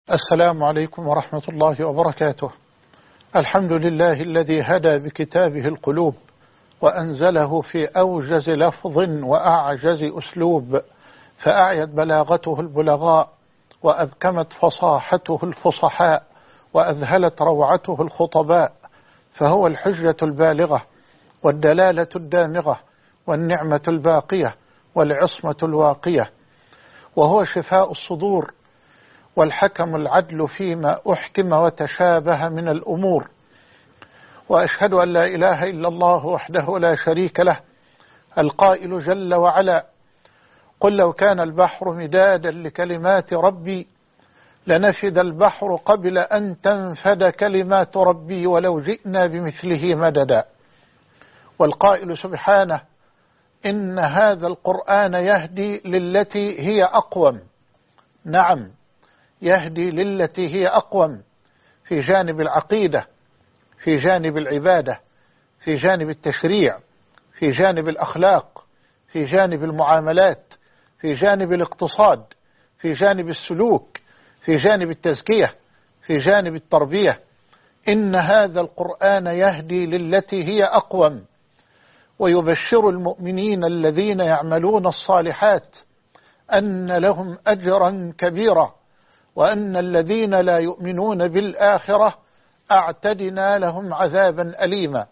السلام عليكم ورحمة الله وبركاته. الحمد لله الذي هدى بكتابه القلوب وأنزله في أوجز لفظ وأعجز أسلوب، فأعيت بلاغته البلغاء وأبكمت فصاحته الفصحاء وأذهلت روعته الخطباء، فهو الحجة البالغة والدلالة الدامغة والنعمة الباقية والعصمة الواقية، وهو شفاء الصدور والحكم العدل فيما أحكم وتشابه من الأمور. وأشهد أن لا إله إلا الله وحده لا شريك له، القائل جل وعلا: قل لو كان البحر مدادا لكلمات ربي لنفد البحر قبل أن تنفد كلمات ربي ولو جئنا بمثله مددا. والقائل سبحانه: إن هذا القرآن يهدي للتي هي أقوم. نعم، يهدي للتي هي أقوم، في جانب العقيدة، في جانب العبادة، في جانب التشريع، في جانب الأخلاق، في جانب المعاملات، في جانب الاقتصاد، في جانب السلوك، في جانب التزكية، في جانب التربية. إن هذا القرآن يهدي للتي هي أقوم، ويبشر المؤمنين الذين يعملون الصالحات أن لهم أجرا كبيرا، وأن الذين لا يؤمنون بالآخرة أعتدنا لهم عذابا أليما.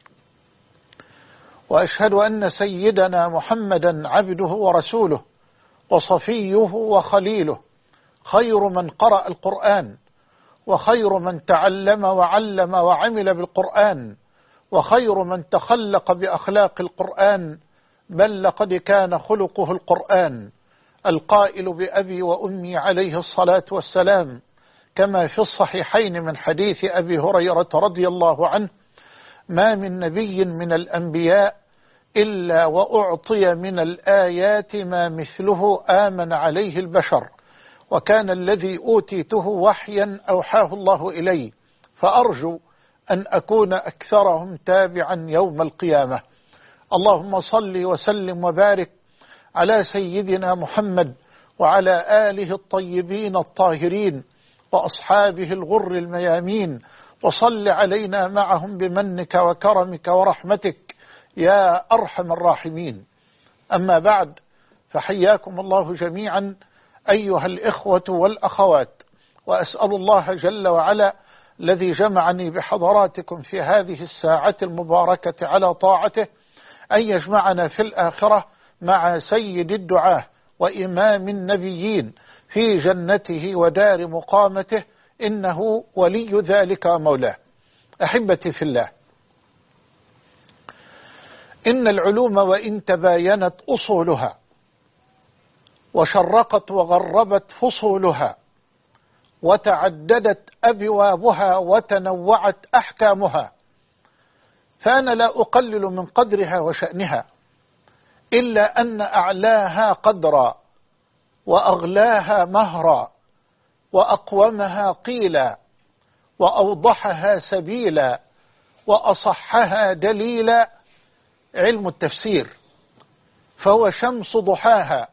وأشهد أن سيدنا محمدا عبده ورسوله وصفيه وخليله، خير من قرأ القرآن، وخير من تعلم وعلم وعمل بالقرآن، وخير من تخلق بأخلاق القرآن، بل لقد كان خلقه القرآن، القائل بأبي وأمي عليه الصلاة والسلام، كما في الصحيحين من حديث أبي هريرة رضي الله عنه: ما من نبي من الأنبياء إلا وأعطي من الآيات ما مثله آمن عليه البشر، وكان الذي أوتيته وحيا أوحاه الله إلي، فأرجو أن أكون أكثرهم تابعا يوم القيامة. اللهم صل وسلم وبارك على سيدنا محمد وعلى آله الطيبين الطاهرين وأصحابه الغر الميامين، وصل علينا معهم بمنك وكرمك ورحمتك يا أرحم الراحمين. أما بعد، فحياكم الله جميعا أيها الإخوة والأخوات، وأسأل الله جل وعلا الذي جمعني بحضراتكم في هذه الساعة المباركة على طاعته أن يجمعنا في الآخرة مع سيد الدعاة وإمام النبيين في جنته ودار مقامته، إنه ولي ذلك مولاه. أحبتي في الله، إن العلوم وإن تباينت أصولها وشرقت وغربت فصولها وتعددت أبوابها وتنوعت أحكامها، فأنا لا أقلل من قدرها وشأنها، إلا أن أعلاها قدرا وأغلاها مهرا وأقومها قيلا وأوضحها سبيلا وأصحها دليلا علم التفسير، فهو شمس ضحاها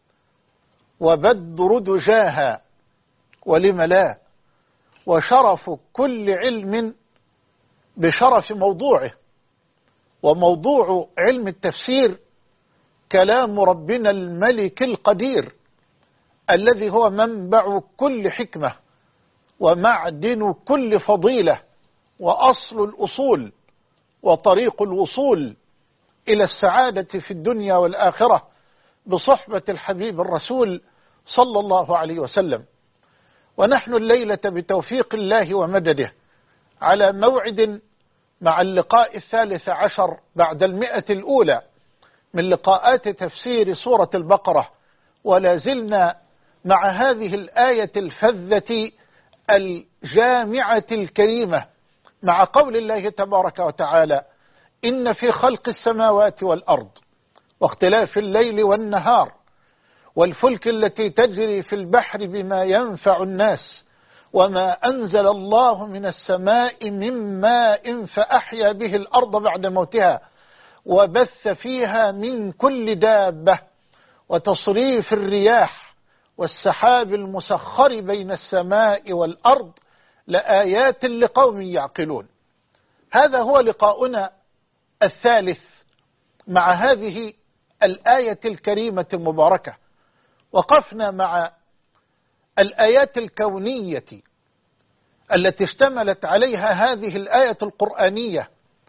وبدر دجاها، ولم لا، وشرف كل علم بشرف موضوعه. وموضوع علم التفسير كلام ربنا الملك القدير، الذي هو منبع كل حكمة ومعدن كل فضيلة وأصل الأصول وطريق الوصول إلى السعادة في الدنيا والآخرة بصحبة الحبيب الرسول صلى الله عليه وسلم. ونحن الليلة بتوفيق الله ومدده على موعد مع اللقاء 13 بعد 100 الأولى من لقاءات تفسير سورة البقرة، ولا زلنا مع هذه الآية الفذة الجامعة الكريمة، مع قول الله تبارك وتعالى: إن في خلق السماوات والأرض واختلاف الليل والنهار والفلك التي تجري في البحر بما ينفع الناس وما أنزل الله من السماء من ماء فأحيا به الأرض بعد موتها وبث فيها من كل دابة وتصريف الرياح والسحاب المسخر بين السماء والأرض لآيات لقوم يعقلون. هذا هو لقاؤنا الثالث مع هذه الآية الكريمة المباركة. وقفنا مع الآيات الكونية التي اشتملت عليها هذه الآية القرآنية،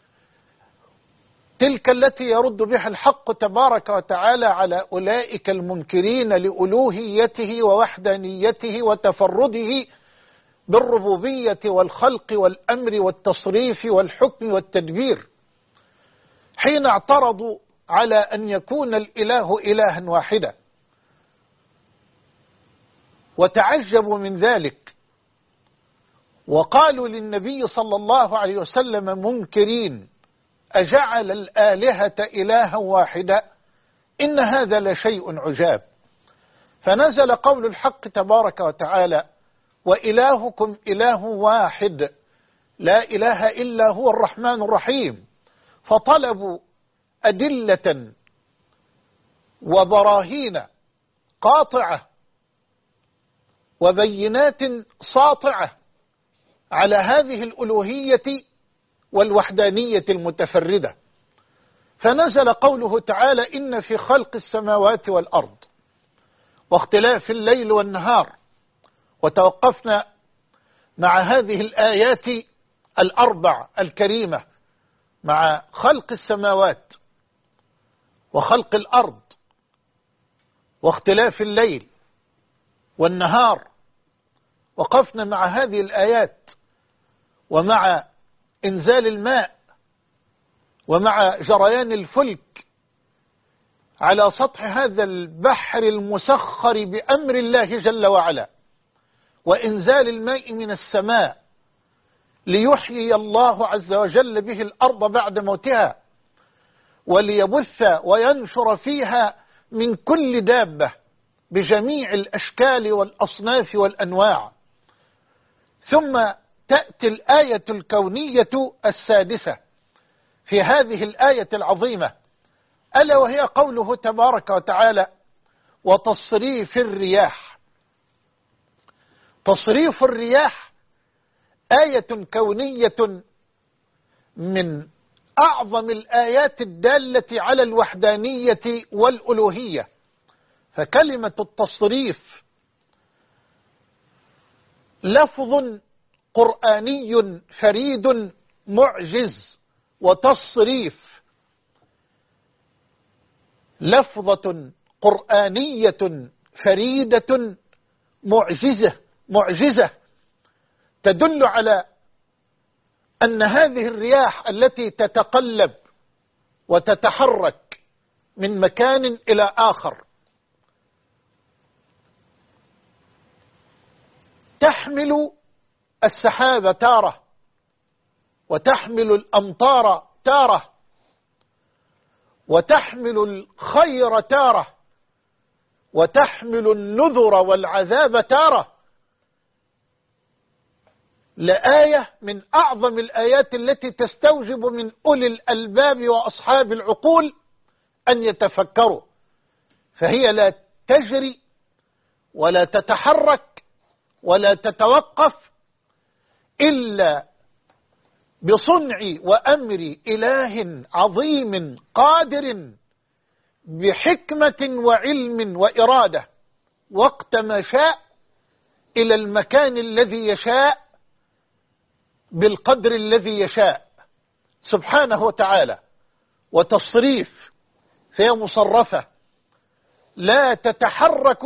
تلك التي يرد بها الحق تبارك وتعالى على أولئك المنكرين لألوهيته ووحدانيته وتفرده بالربوبية والخلق والأمر والتصريف والحكم والتدبير، حين اعترضوا على أن يكون الإله إلها واحدا، وتعجبوا من ذلك وقالوا للنبي صلى الله عليه وسلم منكرين: أجعل الآلهة إلها واحدا إن هذا لشيء عجاب. فنزل قول الحق تبارك وتعالى: وإلهكم إله واحد لا إله إلا هو الرحمن الرحيم. فطلبوا أدلة وبراهين قاطعة وبينات ساطعة على هذه الألوهية والوحدانية المتفردة. فنزل قوله تعالى: إن في خلق السماوات والأرض واختلاف الليل والنهار. وتوقفنا مع هذه الآيات الأربع الكريمة، مع خلق السماوات وخلق الأرض واختلاف الليل والنهار. وقفنا مع هذه الآيات ومع إنزال الماء ومع جريان الفلك على سطح هذا البحر المسخر بأمر الله جل وعلا، وإنزال الماء من السماء ليحيي الله عز وجل به الأرض بعد موتها، وليبث وينشر فيها من كل دابة بجميع الأشكال والأصناف والأنواع. ثم تأتي الآية الكونية السادسة في هذه الآية العظيمة، ألا وهي قوله تبارك وتعالى: وتصريف الرياح. تصريف الرياح آية كونية من أعظم الآيات الدالة على الوحدانية والألوهية. فكلمة التصريف لفظ قرآني فريد معجز، وتصريف لفظة قرآنية فريدة معجزة تدل على أن هذه الرياح التي تتقلب وتتحرك من مكان إلى آخر تحمل السحاب تارة، وتحمل الأمطار تارة، وتحمل الخير تارة، وتحمل النذر والعذاب تارة. لآية من أعظم الآيات التي تستوجب من أولي الألباب وأصحاب العقول أن يتفكروا. فهي لا تجري ولا تتحرك ولا تتوقف إلا بصنع وأمر إله عظيم قادر بحكمة وعلم وإرادة، وقت ما شاء إلى المكان الذي يشاء بالقدر الذي يشاء سبحانه وتعالى. وتصريف، فهي مصرفة لا تتحرك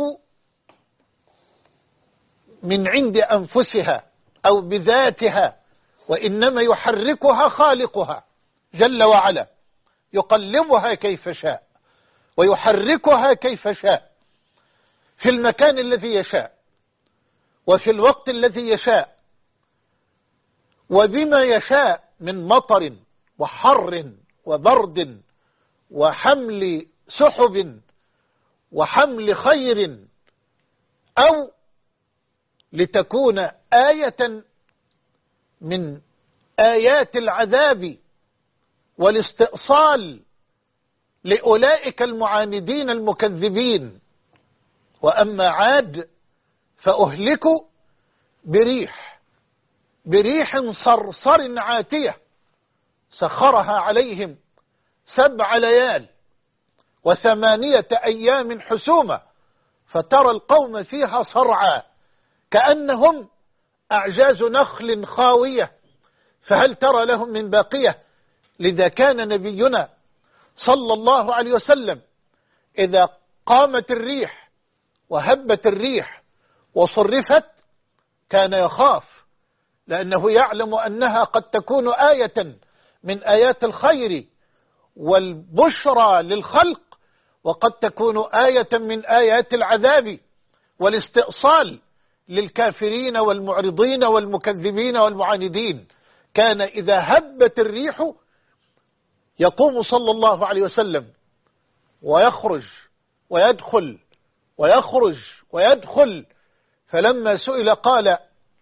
من عند أنفسها أو بذاتها، وإنما يحركها خالقها جل وعلا، يقلبها كيف شاء ويحركها كيف شاء في المكان الذي يشاء وفي الوقت الذي يشاء وبما يشاء من مطر وحر وبرد وحمل سحب وحمل خير، أو لتكون آية من آيات العذاب والاستئصال لأولئك المعاندين المكذبين وأما عاد فأهلكوا بريح صرصر عاتية سخرها عليهم 7 ليال و8 أيام حسومة فترى القوم فيها صرعى كأنهم أعجاز نخل خاوية فهل ترى لهم من باقية. لذا كان نبينا صلى الله عليه وسلم إذا قامت الريح وهبت الريح وصرفت كان يخاف، لأنه يعلم أنها قد تكون آية من آيات الخير والبشرى للخلق، وقد تكون آية من آيات العذاب والاستئصال للكافرين والمعرضين والمكذبين والمعاندين. كان إذا هبت الريح يقوم صلى الله عليه وسلم ويخرج ويدخل ويخرج ويدخل، فلما سئل قال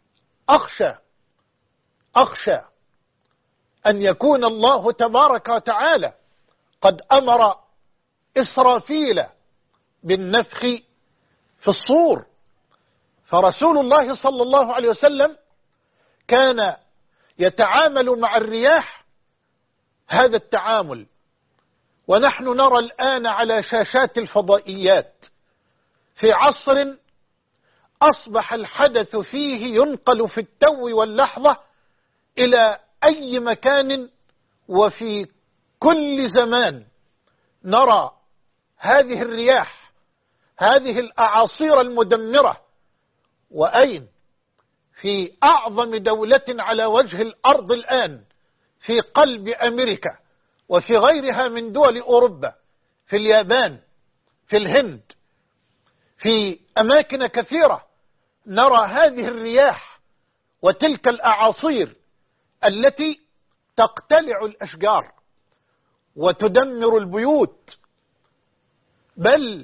أخشى أن يكون الله تبارك وتعالى قد أمر إسرافيل بالنفخ في الصور. فرسول الله صلى الله عليه وسلم كان يتعامل مع الرياح هذا التعامل، ونحن نرى الآن على شاشات الفضائيات في عصر أصبح الحدث فيه ينقل في التو واللحظة إلى أي مكان وفي كل زمان. نرى هذه الرياح، هذه الأعاصير المدمرة، وأين؟ في أعظم دولة على وجه الأرض الآن، في قلب أمريكا وفي غيرها من دول أوروبا، في اليابان، في الهند، في أماكن كثيرة نرى هذه الرياح وتلك الأعاصير التي تقتلع الأشجار وتدمر البيوت، بل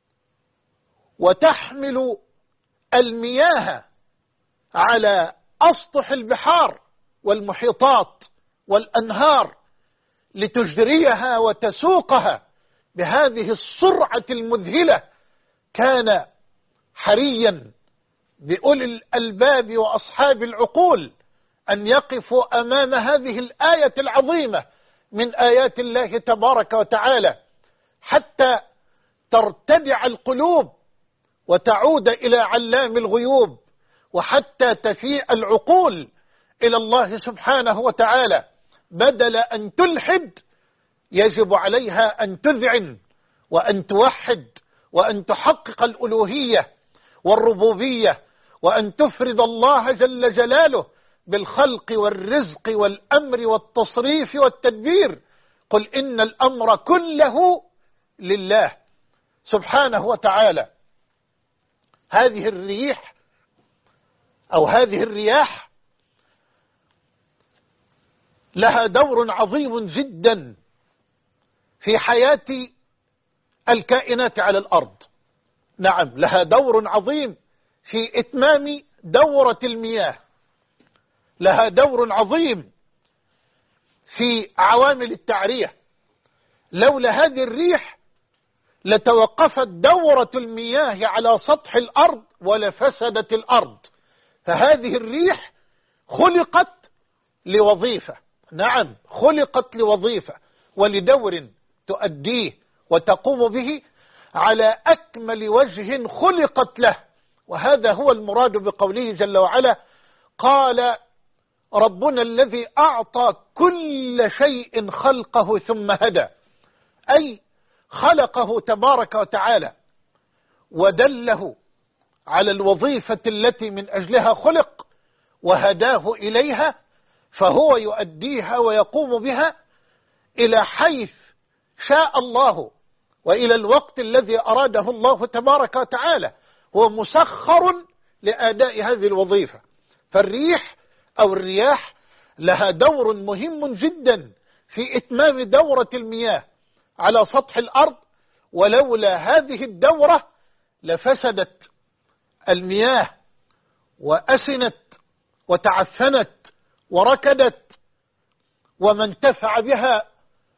وتحمل المياه على أسطح البحار والمحيطات والأنهار لتجريها وتسوقها بهذه السرعة المذهلة. كان حريا بأولي الألباب وأصحاب العقول أن يقفوا أمام هذه الآية العظيمة من آيات الله تبارك وتعالى حتى ترتدع القلوب وتعود إلى علام الغيوب، وحتى تفيء العقول إلى الله سبحانه وتعالى. بدل أن تلحد يجب عليها أن تذعن وأن توحد وأن تحقق الألوهية والربوبية، وأن تفرد الله جل جلاله بالخلق والرزق والأمر والتصريف والتدبير. قل إن الأمر كله لله سبحانه وتعالى. هذه الريح أو هذه الرياح لها دور عظيم جدا في حياة الكائنات على الأرض. نعم، لها دور عظيم في إتمام دورة المياه، لها دور عظيم في عوامل التعرية. لولا هذه الريح لتوقفت دورة المياه على سطح الأرض ولفسدت الأرض. فهذه الريح خلقت لوظيفة، نعم خلقت لوظيفة ولدور تؤديه وتقوم به على أكمل وجه خلقت له. وهذا هو المراد بقوله جل وعلا: قال ربنا الذي أعطى كل شيء خلقه ثم هدى، أي خلقه تبارك وتعالى ودله على الوظيفة التي من أجلها خلق وهداه إليها، فهو يؤديها ويقوم بها إلى حيث شاء الله وإلى الوقت الذي أراده الله تبارك وتعالى. هو مسخر لأداء هذه الوظيفة. فالريح أو الرياح لها دور مهم جدا في إتمام دورة المياه على سطح الأرض، ولولا هذه الدورة لفسدت المياه وأسنت وتعفنت وركدت وما انتفع بها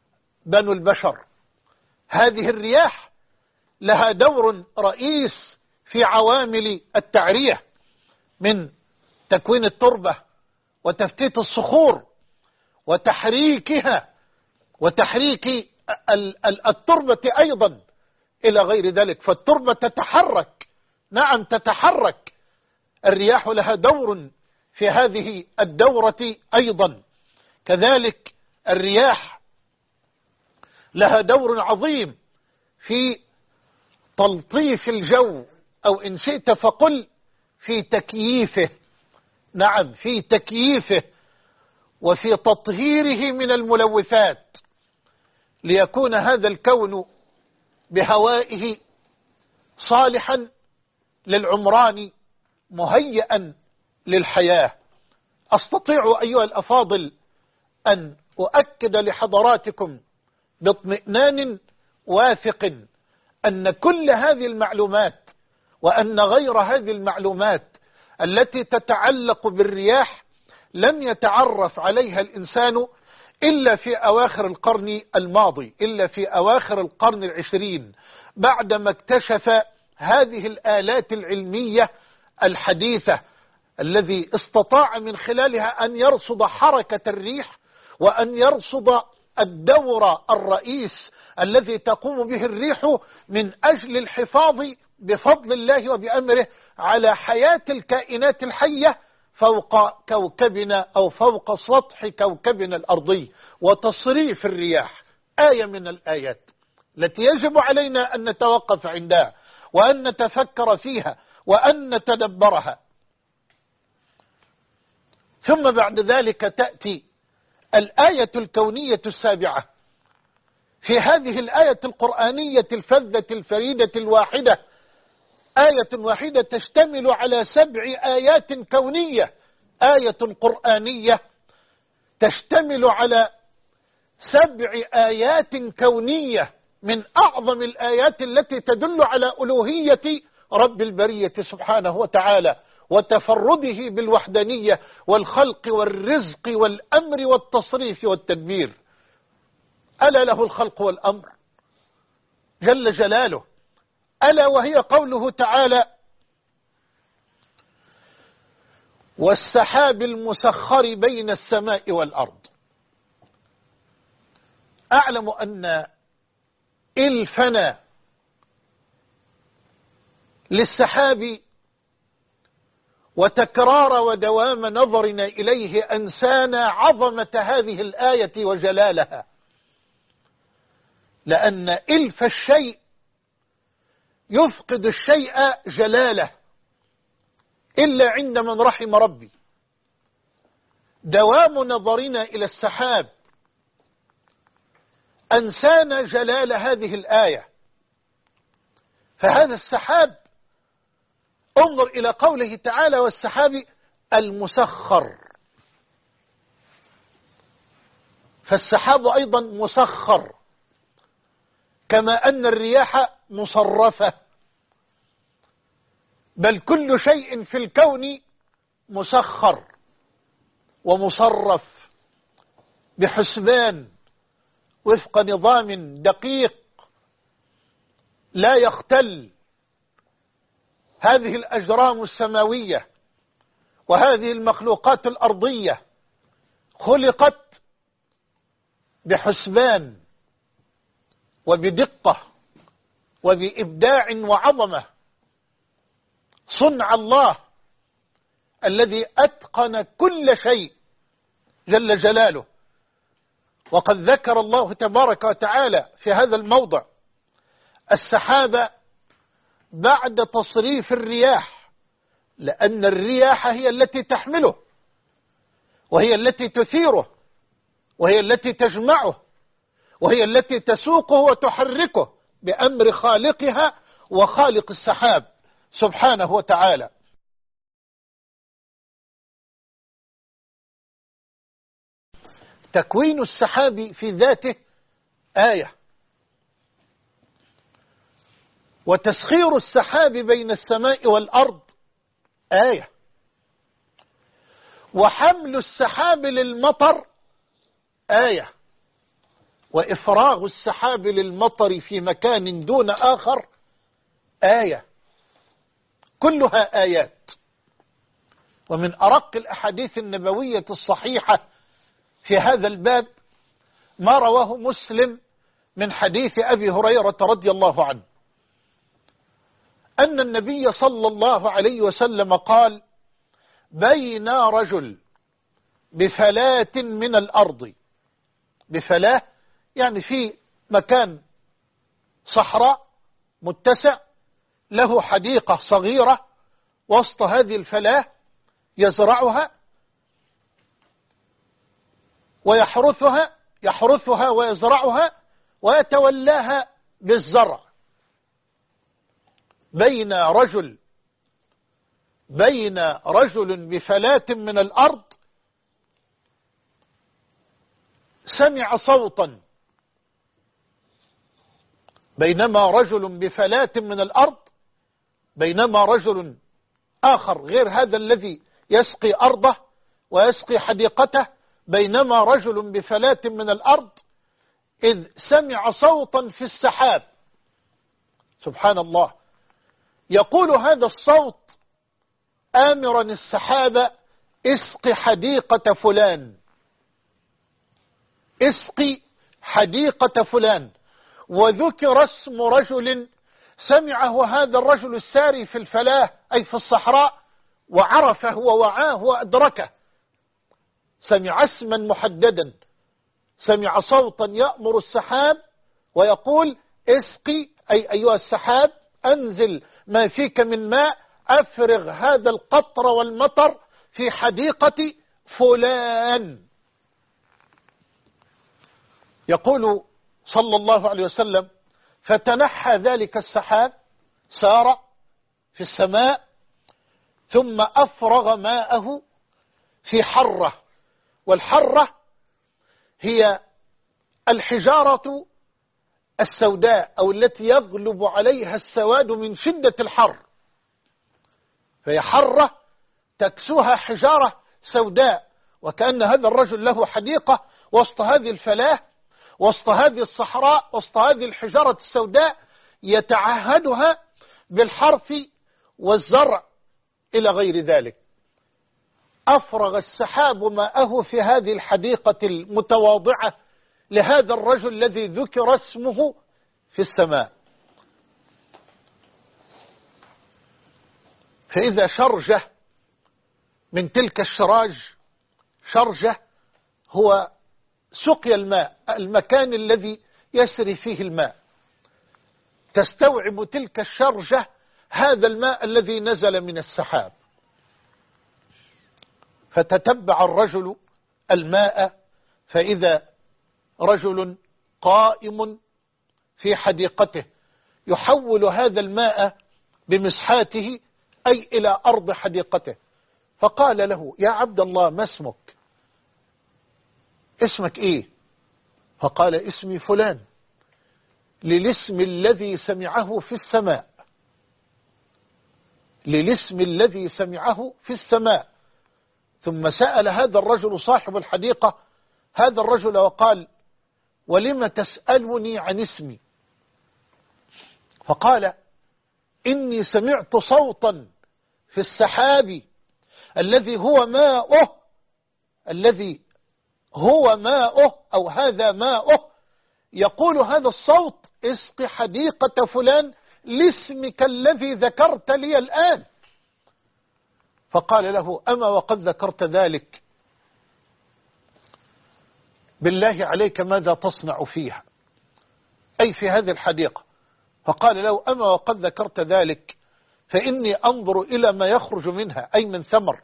بنو البشر. هذه الرياح لها دور رئيس في عوامل التعرية من تكوين التربة وتفتيت الصخور وتحريكها وتحريك التربة أيضا إلى غير ذلك. فالتربة تتحرك، نعم تتحرك. الرياح لها دور في هذه الدورة أيضا. كذلك الرياح لها دور عظيم في تلطيف الجو، أو إن شئت فقل في تكييفه، نعم في تكييفه وفي تطهيره من الملوثات، ليكون هذا الكون بهوائه صالحا للعمران مهيئا للحياة. أستطيع أيها الأفاضل أن أؤكد لحضراتكم باطمئنان واثق أن كل هذه المعلومات وأن غير هذه المعلومات التي تتعلق بالرياح لم يتعرف عليها الإنسان إلا في أواخر القرن الماضي، إلا في أواخر القرن العشرين، بعدما اكتشف هذه الآلات العلمية الحديثة الذي استطاع من خلالها أن يرصد حركة الريح وأن يرصد الدور الرئيس الذي تقوم به الريح من أجل الحفاظ بفضل الله وبأمره على حياة الكائنات الحية فوق كوكبنا أو فوق سطح كوكبنا الأرضي. وتصريف الرياح آية من الآيات التي يجب علينا أن نتوقف عندها وأن نتفكر فيها وأن نتدبرها. ثم بعد ذلك تأتي الآية الكونية السابعة. في هذه الآية القرآنية الفذة الفريدة الواحدة، آية واحدة تشتمل على 7 آيات كونية، آية قرآنية تشتمل على 7 آيات كونية من أعظم الآيات التي تدل على ألوهية رب البرية سبحانه وتعالى وتفرده بالوحدانية والخلق والرزق والأمر والتصريف والتدبير. ألا له الخلق والأمر جل جلاله. ألا وهي قوله تعالى: والسحاب المسخر بين السماء والأرض. أعلم أن إلفنا للسحاب وتكرار ودوام نظرنا إليه أنسانا عظمة هذه الآية وجلالها، لأن إلف الشيء يفقد الشيء جلاله إلا عند من رحم ربي. دوام نظرنا إلى السحاب أنسانا جلال هذه الآية. فهذا السحاب، انظر إلى قوله تعالى: والسحاب المسخر. فالسحاب أيضا مسخر، كما أن الرياح مصرفة، بل كل شيء في الكون مسخر ومصرف بحسبان وفق نظام دقيق لا يختل. هذه الأجرام السماوية وهذه المخلوقات الأرضية خلقت بحسبان وبدقة وبإبداع وعظمة، صنع الله الذي أتقن كل شيء جل جلاله. وقد ذكر الله تبارك وتعالى في هذا الموضع السحاب بعد تصريف الرياح، لأن الرياح هي التي تحمله وهي التي تثيره وهي التي تجمعه وهي التي تسوقه وتحركه بأمر خالقها وخالق السحاب سبحانه وتعالى. تكوين السحاب في ذاته آية، وتسخير السحاب بين السماء والأرض آية، وحمل السحاب للمطر آية، وإفراغ السحاب للمطر في مكان دون آخر آية. كلها آيات. ومن أرق الأحاديث النبوية الصحيحة في هذا الباب ما رواه مسلم من حديث أبي هريرة رضي الله عنه أن النبي صلى الله عليه وسلم قال: بين رجل بفلاة من الأرض، بفلاة يعني في مكان صحراء متسع له حديقة صغيرة وسط هذه الفلاة يزرعها يحرثها ويزرعها ويتولاها بالزرع. بين رجل بفلاة من الأرض سمع صوتا، بينما رجل بفلاة من الأرض، بينما رجل آخر غير هذا الذي يسقي أرضه ويسقي حديقته، بينما رجل بفلاة من الأرض إذ سمع صوتا في السحاب. سبحان الله، يقول هذا الصوت آمرا السحاب: اسق حديقة فلان، اسقي حديقة فلان. وذكر اسم رجل سمعه هذا الرجل الساري في الفلاة أي في الصحراء وعرفه ووعاه وأدركه، سمع اسما محددا، سمع صوتا يأمر السحاب ويقول: اسقي أي أيها السحاب أنزل ما فيك من ماء، أفرغ هذا القطر والمطر في حديقة فلان. يقول صلى الله عليه وسلم: فتنحى ذلك السحاب، سار في السماء، ثم أفرغ ماءه في حرة، والحرة هي الحجارة السوداء أو التي يغلب عليها السواد من شدة الحر، فهي حرة تكسوها حجارة سوداء. وكأن هذا الرجل له حديقة وسط هذه الفلاة، وسط هذه الصحراء، وسط هذه الحجارة السوداء، يتعهدها بالحرث والزرع إلى غير ذلك. أفرغ السحاب ماءه في هذه الحديقة المتواضعة لهذا الرجل الذي ذكر اسمه في السماء. فإذا شرجة من تلك الشراج، شرجة هو سقي الماء، المكان الذي يسري فيه الماء، تستوعب تلك الشرجة هذا الماء الذي نزل من السحاب. فتتبع الرجل الماء فإذا رجل قائم في حديقته يحول هذا الماء بمسحاته أي إلى أرض حديقته. فقال له: يا عبد الله، ما اسمك؟ اسمك إيه؟ فقال: اسمي فلان، للاسم الذي سمعه في السماء، للاسم الذي سمعه في السماء. ثم سأل هذا الرجل صاحب الحديقة هذا الرجل وقال: ولم تسألني عن اسمي؟ فقال: إني سمعت صوتا في السحاب الذي هو ماؤه، الذي هو ماؤه أو هذا ماؤه، يقول هذا الصوت: اسق حديقة فلان لاسمك الذي ذكرت لي الآن. فقال له: أما وقد ذكرت ذلك، بالله عليك ماذا تصنع فيها، أي في هذه الحديقة؟ فقال له: أما وقد ذكرت ذلك فإني أنظر إلى ما يخرج منها، أي من ثمر،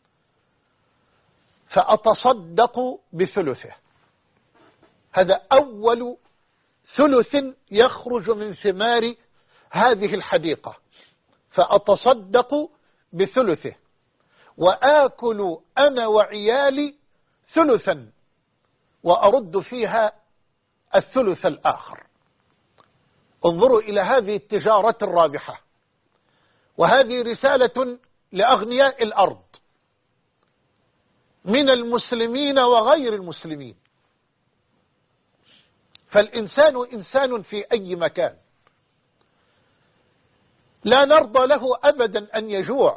فأتصدق بثلثه. هذا أول ثلث يخرج من ثمار هذه الحديقة، فأتصدق بثلثه، وآكل أنا وعيالي ثلثا، وأرد فيها الثلث الآخر. انظروا إلى هذه التجارة الرابحة، وهذه رسالة لأغنياء الأرض من المسلمين وغير المسلمين. فالإنسان إنسان في أي مكان، لا نرضى له أبدا أن يجوع.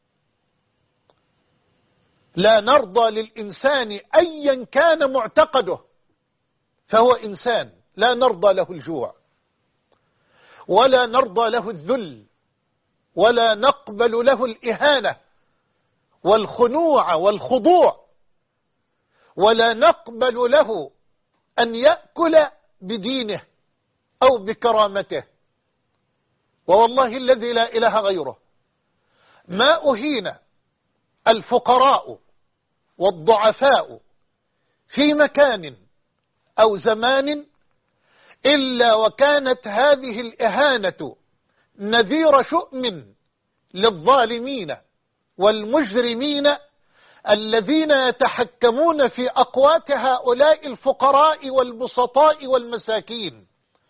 لا نرضى للإنسان أيا كان معتقده فهو إنسان، لا نرضى له الجوع، ولا نرضى له الذل، ولا نقبل له الإهانة والخنوع والخضوع، ولا نقبل له أن يأكل بدينه أو بكرامته. ووالله الذي لا إله غيره ما أهين الفقراء والضعفاء في مكان أو زمان إلا وكانت هذه الإهانة نذير شؤم للظالمين والمجرمين الذين يتحكمون في أقوات هؤلاء الفقراء والبسطاء والمساكين.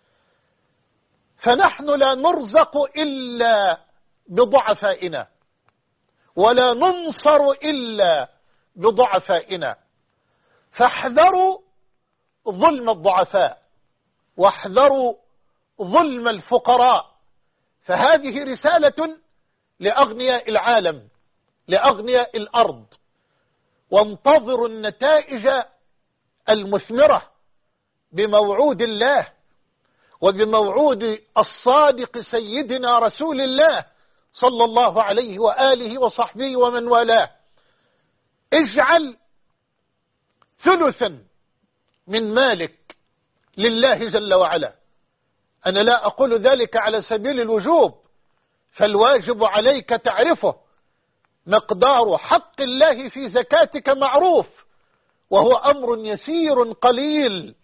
فنحن لا نرزق إلا بضعفائنا، ولا ننصر إلا بضعفائنا. فاحذروا ظلم الضعفاء، واحذروا ظلم الفقراء. فهذه رسالة لأغنياء العالم، لأغنياء الأرض. وانتظروا النتائج المثمرة بموعود الله وبموعود الصادق سيدنا رسول الله صلى الله عليه وآله وصحبه ومن والاه. اجعل ثلثا من مالك لله جل وعلا. أنا لا أقول ذلك على سبيل الوجوب، فالواجب عليك تعرفه. مقدار حق الله في زكاتك معروف، وهو أمر يسير قليل،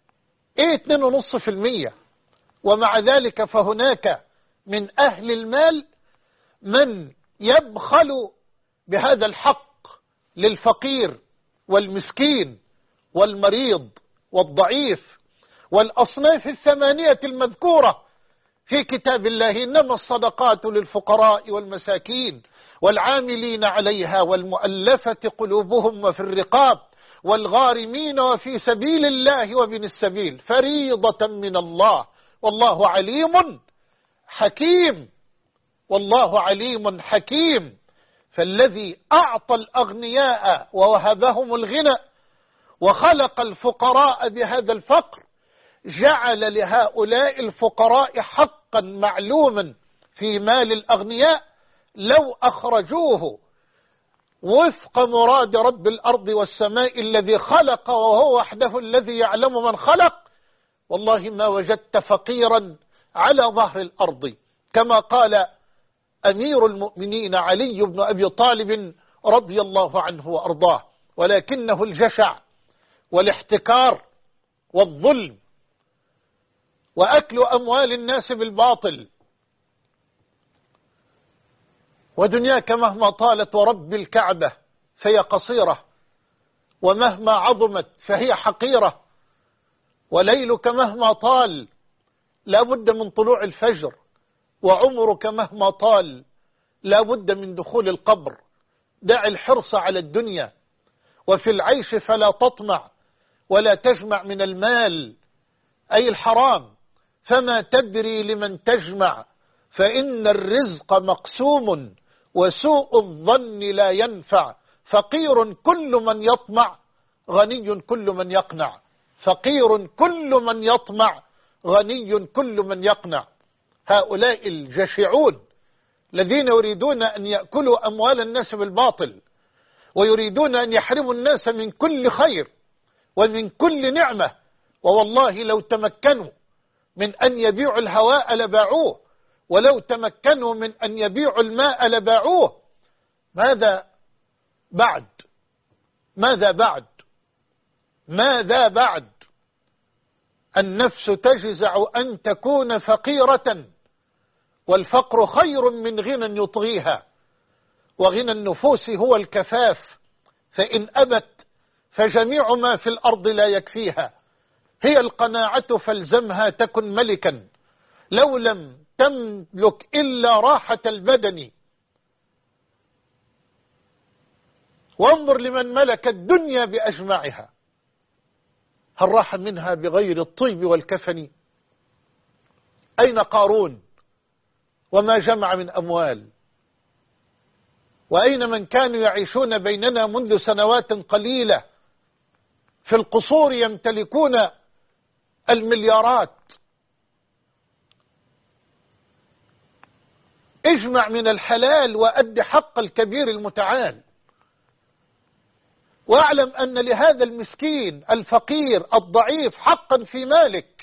2.5%. ومع ذلك فهناك من أهل المال من يبخل بهذا الحق للفقير والمسكين والمريض والضعيف والأصناف 8 المذكورة في كتاب الله: إنما الصدقات للفقراء والمساكين والعاملين عليها والمؤلفة قلوبهم وفي الرقاب والغارمين وفي سبيل الله وابن السبيل فريضة من الله والله عليم حكيم. والله عليم حكيم. فالذي أعطى الأغنياء ووهبهم الغنى وخلق الفقراء بهذا الفقر جعل لهؤلاء الفقراء حقا معلوما في مال الأغنياء لو أخرجوه وفق مراد رب الأرض والسماء الذي خلق وهو وحده الذي يعلم من خلق، والله ما وجدت فقيرا على ظهر الأرض. كما قال أمير المؤمنين علي بن أبي طالب رضي الله عنه وأرضاه: ولكنه الجشع والاحتكار والظلم وأكل أموال الناس بالباطل. ودنياك مهما طالت ورب الكعبة فهي قصيرة، ومهما عظمت فهي حقيرة. وليلك مهما طال لا بد من طلوع الفجر، وعمرك مهما طال لا بد من دخول القبر. دع الحرص على الدنيا، وفي العيش فلا تطمع ولا تجمع من المال أي الحرام، فما تدري لمن تجمع، فإن الرزق مقسوم وسوء الظن لا ينفع. فقير كل من يطمع، غني كل من يقنع. فقير كل من يطمع، غني كل من يقنع. هؤلاء الجشعون الذين يريدون أن يأكلوا أموال الناس بالباطل، ويريدون أن يحرموا الناس من كل خير ومن كل نعمة. ووالله لو تمكنوا من أن يبيعوا الهواء لباعوه، ولو تمكنوا من أن يبيعوا الماء لباعوه. ماذا بعد؟ ماذا بعد؟ ماذا بعد؟ النفس تجزع أن تكون فقيرة، والفقر خير من غنى يطغيها. وغنى النفوس هو الكفاف، فإن أبت فجميع ما في الأرض لا يكفيها. هي القناعة فالزمها تكن ملكا، لو لم تملك إلا راحة البدن. وانظر لمن ملك الدنيا بأجمعها، هل راح منها بغير الطيب والكفن؟ أين قارون وما جمع من أموال. وأين من كانوا يعيشون بيننا منذ سنوات قليلة في القصور يمتلكون المليارات؟ اجمع من الحلال وأد حق الكبير المتعال، واعلم أن لهذا المسكين الفقير الضعيف حقا في مالك.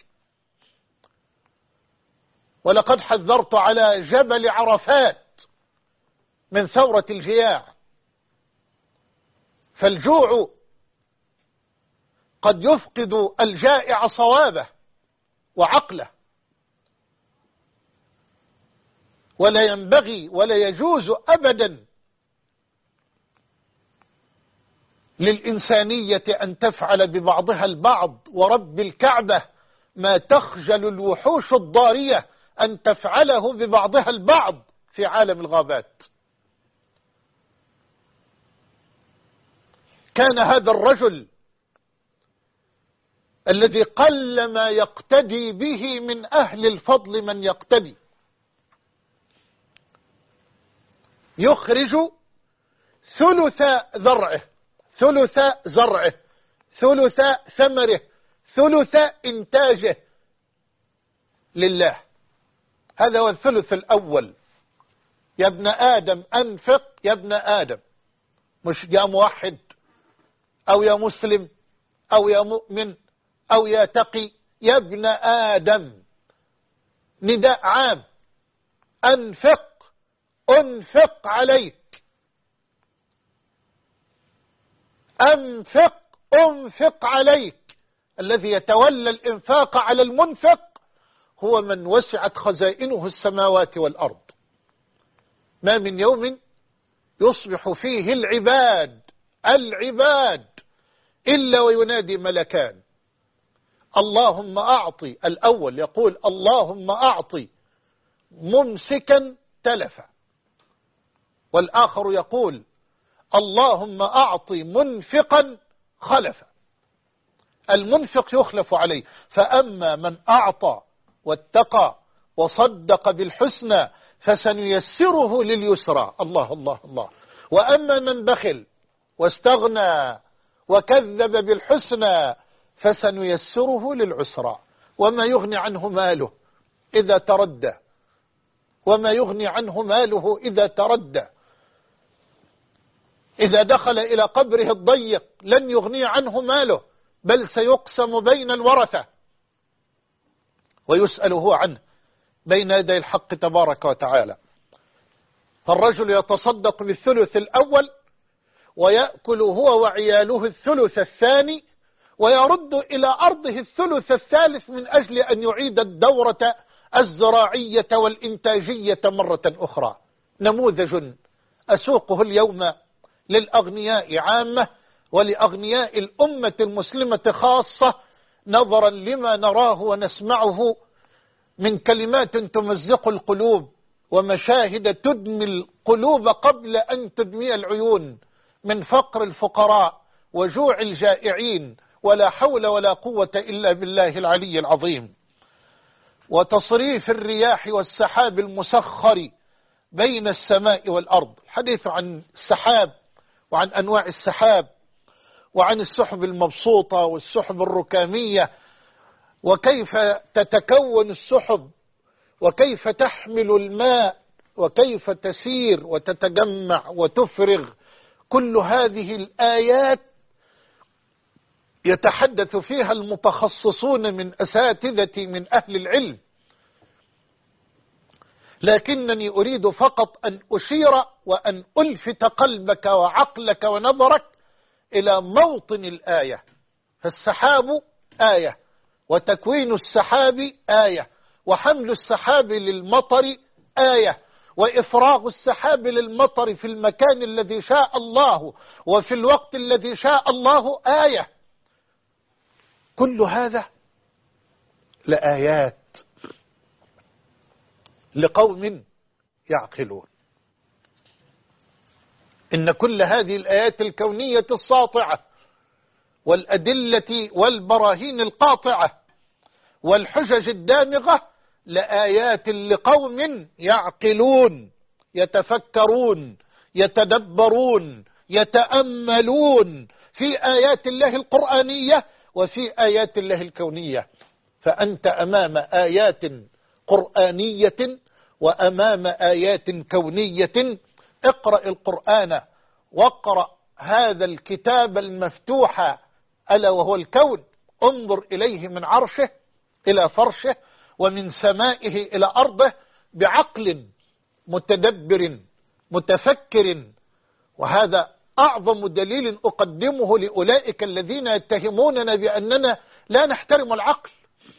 ولقد حذرت على جبل عرفات من ثورة الجياع، فالجوع قد يفقد الجائع صوابه وعقله، ولا ينبغي ولا يجوز أبدا للإنسانية أن تفعل ببعضها البعض. ورب الكعبة ما تخجل الوحوش الضارية أن تفعله ببعضها البعض في عالم الغابات. كان هذا الرجل الذي قل ما يقتدي به من أهل الفضل من يقتدي، يخرج ثلث ذرعه، ثلث زرعه، ثلث ثمره، ثلث إنتاجه لله. هذا هو الثلث الأول. يا ابن آدم أنفق، يا ابن آدم، مش يا موحد أو يا مسلم أو يا مؤمن أو يا تقي، يا ابن آدم، نداء عام. أنفق، أنفق عليك، أنفق، أنفق عليك. الذي يتولى الإنفاق على المنفق هو من وسعت خزائنه السماوات والأرض. ما من يوم يصبح فيه العباد إلا وينادي ملكان: اللهم أعطي. الأول يقول: اللهم أعطي ممسكا تلفا، والآخر يقول: اللهم أعطي منفقا خلفا. المنفق يخلف عليه. فأما من أعطى واتقى وصدق بالحسنى فسنيسره لليسرى. الله الله الله. وأما من بخل واستغنى وكذب بالحسنى فسنيسره للعسرى. وما يغني عنه ماله إذا تردى، وما يغني عنه ماله إذا تردى. إذا دخل إلى قبره الضيق لن يغني عنه ماله، بل سيقسم بين الورثة ويسأل هو عنه بين يدي الحق تبارك وتعالى. فالرجل يتصدق بالثلث الأول ويأكل هو وعياله الثلث الثاني، ويرد إلى أرضه الثلث الثالث من أجل أن يعيد الدورة الزراعية والإنتاجية مرة أخرى. نموذج أسوقه اليوم للأغنياء عامة ولأغنياء الأمة المسلمة خاصة، نظرا لما نراه ونسمعه من كلمات تمزق القلوب ومشاهد تدمي القلوب قبل أن تدمي العيون، من فقر الفقراء وجوع الجائعين، ولا حول ولا قوة إلا بالله العلي العظيم. وتصريف الرياح والسحاب المسخر بين السماء والأرض. الحديث عن السحاب وعن أنواع السحاب وعن السحب المبسوطة والسحب الركامية، وكيف تتكون السحب وكيف تحمل الماء وكيف تسير وتتجمع وتفرغ. كل هذه الآيات يتحدث فيها المتخصصون من أساتذة من أهل العلم، لكنني أريد فقط أن أشير وأن ألفت قلبك وعقلك ونظرك إلى موطن الآية. فالسحاب آية، وتكوين السحاب آية، وحمل السحاب للمطر آية، وإفراغ السحاب للمطر في المكان الذي شاء الله وفي الوقت الذي شاء الله آية. كل هذا لآيات لقوم يعقلون. إن كل هذه الآيات الكونية الساطعة والأدلة والبراهين القاطعة والحجج الدامغة لآيات لقوم يعقلون يتفكرون يتدبرون يتأملون في آيات الله القرآنية وفي آيات الله الكونية. فأنت أمام آيات قرآنية وأمام آيات كونية. اقرأ القرآن واقرأ هذا الكتاب المفتوح ألا وهو الكون. انظر إليه من عرشه إلى فرشه ومن سمائه إلى أرضه بعقل متدبر متفكر. وهذا أعظم دليل أقدمه لأولئك الذين يتهموننا بأننا لا نحترم العقل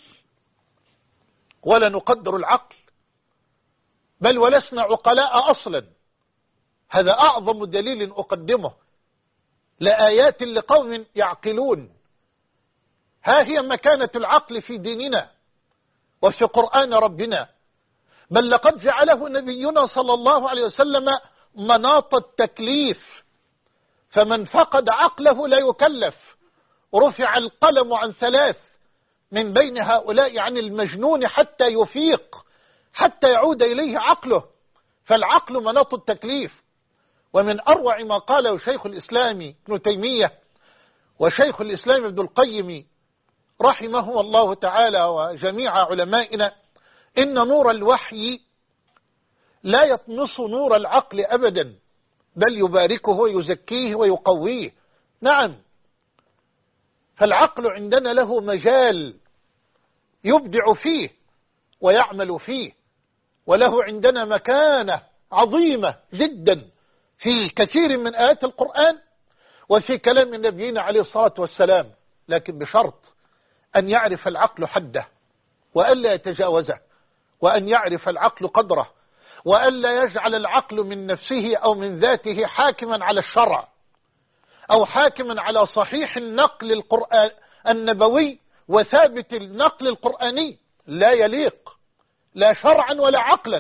ولا نقدر العقل بل ولسنا عقلاء أصلا. هذا أعظم دليل أقدمه لآيات لقوم يعقلون. ها هي مكانة العقل في ديننا وفي قرآن ربنا. بل لقد جعله نبينا صلى الله عليه وسلم مناط التكليف، فمن فقد عقله لا يكلف. رفع القلم عن 3 من بين هؤلاء عن المجنون حتى يفيق، حتى يعود إليه عقله. فالعقل مناط التكليف. ومن أروع ما قاله شيخ الإسلام ابن تيمية وشيخ الإسلام ابن القيم رحمه الله تعالى وجميع علمائنا إن نور الوحي لا يطمس نور العقل أبدا بل يباركه ويزكيه ويقويه. نعم، فالعقل عندنا له مجال يبدع فيه ويعمل فيه، وله عندنا مكانة عظيمة جدا في كثير من آيات القرآن وفي كلام نبينا عليه الصلاة والسلام، لكن بشرط أن يعرف العقل حده وألا يتجاوزه، وأن يعرف العقل قدره، وألا يجعل العقل من نفسه أو من ذاته حاكما على الشرع أو حاكما على صحيح النقل القرآن النبوي وثابت النقل القرآني. لا يليق لا شرعا ولا عقلا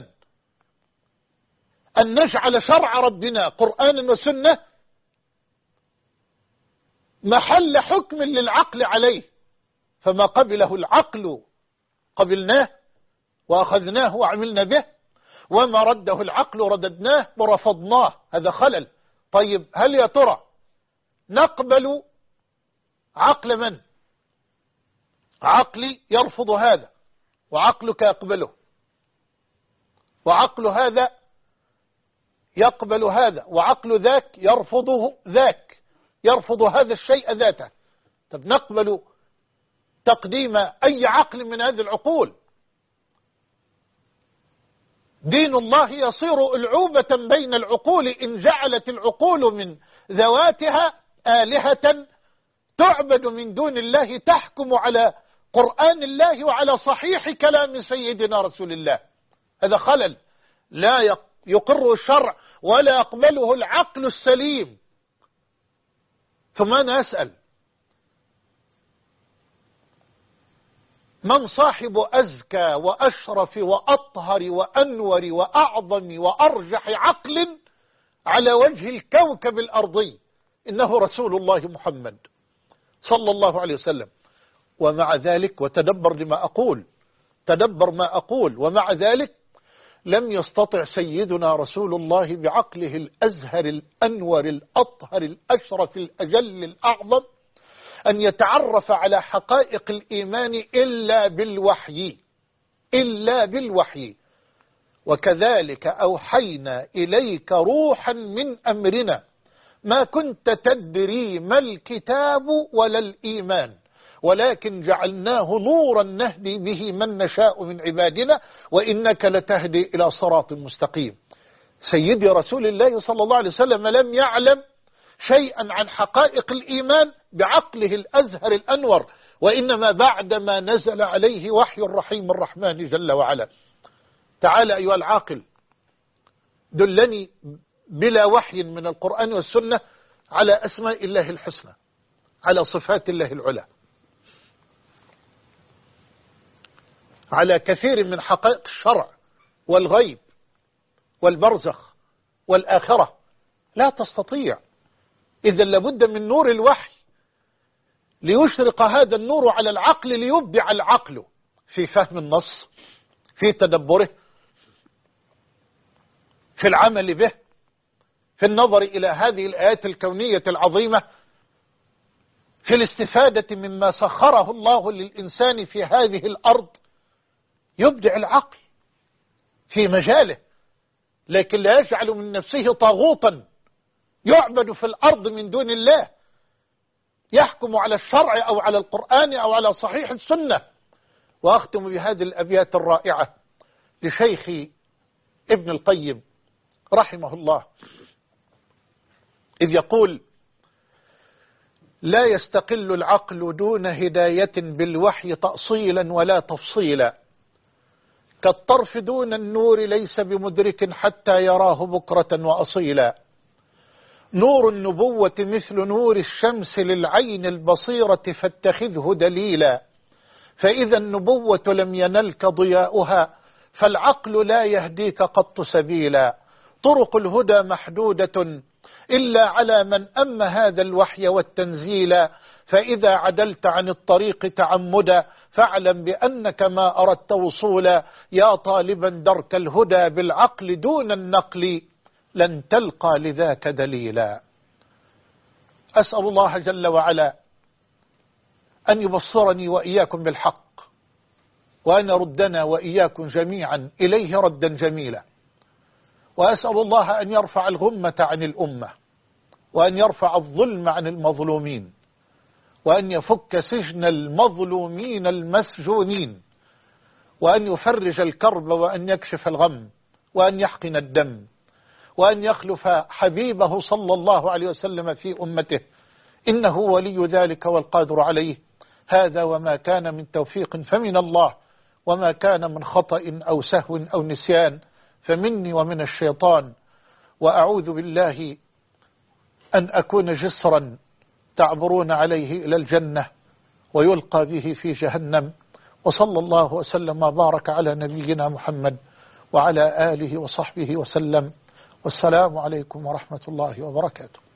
أن نجعل شرع ربنا قرآنا وسنة محل حكم للعقل عليه، فما قبله العقل قبلناه وأخذناه وعملنا به، وما رده العقل رددناه ورفضناه. هذا خلل. طيب هل يا ترى نقبل عقل من؟ عقلي يرفض هذا وعقلك يقبله، وعقل هذا يقبل هذا وعقل ذاك يرفضه، ذاك يرفض هذا الشيء ذاته. طب نقبل تقديم أي عقل من هذه العقول؟ دين الله يصير ألعوبة بين العقول إن جعلت العقول من ذواتها آلهة تعبد من دون الله، تحكم على قرآن الله وعلى صحيح كلام سيدنا رسول الله. هذا خلل لا يقر الشرع ولا يقبله العقل السليم. ثم أنا أسأل: من صاحب أزكى وأشرف وأطهر وأنور وأعظم وأرجح عقل على وجه الكوكب الأرضي؟ إنه رسول الله محمد صلى الله عليه وسلم. ومع ذلك، وتدبر لما أقول، تدبر ما أقول، ومع ذلك لم يستطع سيدنا رسول الله بعقله الأزهر الأنور الأطهر الأشرف الأجل الأعظم أن يتعرف على حقائق الإيمان إلا بالوحي، إلا بالوحي. وكذلك أوحينا إليك روحا من أمرنا ما كنت تدري ما الكتاب ولا الإيمان ولكن جعلناه نورا نهدي به من نشاء من عبادنا وإنك لتهدي إلى صراط مستقيم. سيدي رسول الله صلى الله عليه وسلم لم يعلم شيئا عن حقائق الإيمان بعقله الأزهر الأنور، وإنما بعدما نزل عليه وحي الرحيم الرحمن جل وعلا. تعال أيها العاقل، دلني بلا وحي من القرآن والسنة على أسماء الله الحسنى، على صفات الله العلى، على كثير من حقائق الشرع والغيب والبرزخ والآخرة. لا تستطيع. إذا لابد من نور الوحي ليشرق هذا النور على العقل، ليبدع العقل في فهم النص في تدبره، في العمل به، في النظر إلى هذه الآيات الكونية العظيمة، في الاستفادة مما سخره الله للإنسان في هذه الأرض. يبدع العقل في مجاله، لكن لا يجعل من نفسه طاغوتا يعبد في الأرض من دون الله، يحكم على الشرع أو على القرآن أو على صحيح السنة. وأختم بهذه الأبيات الرائعة لشيخ ابن القيم رحمه الله، إذ يقول: لا يستقل العقل دون هداية بالوحي تأصيلا ولا تفصيلا، كالطرف دون النور ليس بمدرك حتى يراه بكرة وأصيلا. نور النبوة مثل نور الشمس للعين البصيرة فاتخذه دليلا، فإذا النبوة لم ينلك ضياؤها فالعقل لا يهديك قط سبيلا. طرق الهدى محدودة إلا على من أم هذا الوحي والتنزيل، فإذا عدلت عن الطريق تعمدا فاعلم بأنك ما أردت وصولا. يا طالبا درك الهدى بالعقل دون النقل لن تلقى لذاك دليلا. أسأل الله جل وعلا أن يبصرني وإياكم بالحق، وأن يردنا وإياكم جميعا إليه ردا جميلا. وأسأل الله أن يرفع الغمة عن الأمة، وأن يرفع الظلم عن المظلومين، وأن يفك سجن المظلومين المسجونين، وأن يفرج الكرب، وأن يكشف الغم، وأن يحقن الدم، وأن يخلف حبيبه صلى الله عليه وسلم في أمته، إنه ولي ذلك والقادر عليه. هذا وما كان من توفيق فمن الله، وما كان من خطأ أو سهو أو نسيان فمني ومن الشيطان. وأعوذ بالله أن أكون جسرا تعبرون عليه إلى الجنة ويلقى به في جهنم. وصلى الله وسلم وبارك على نبينا محمد وعلى آله وصحبه وسلم. والسلام عليكم ورحمة الله وبركاته.